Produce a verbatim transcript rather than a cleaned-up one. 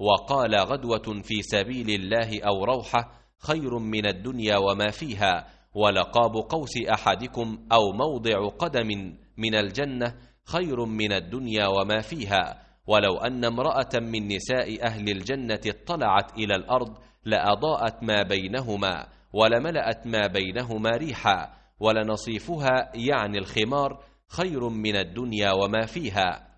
وقال غدوة في سبيل الله أو روحة خير من الدنيا وما فيها، ولقاب قوس أحدكم أو موضع قدم من الجنة خير من الدنيا وما فيها، ولو أن امرأة من نساء أهل الجنة اطلعت إلى الأرض لأضاءت ما بينهما ولملأت ما بينهما ريحا، ولنصيفها يعني الخمار خير من الدنيا وما فيها.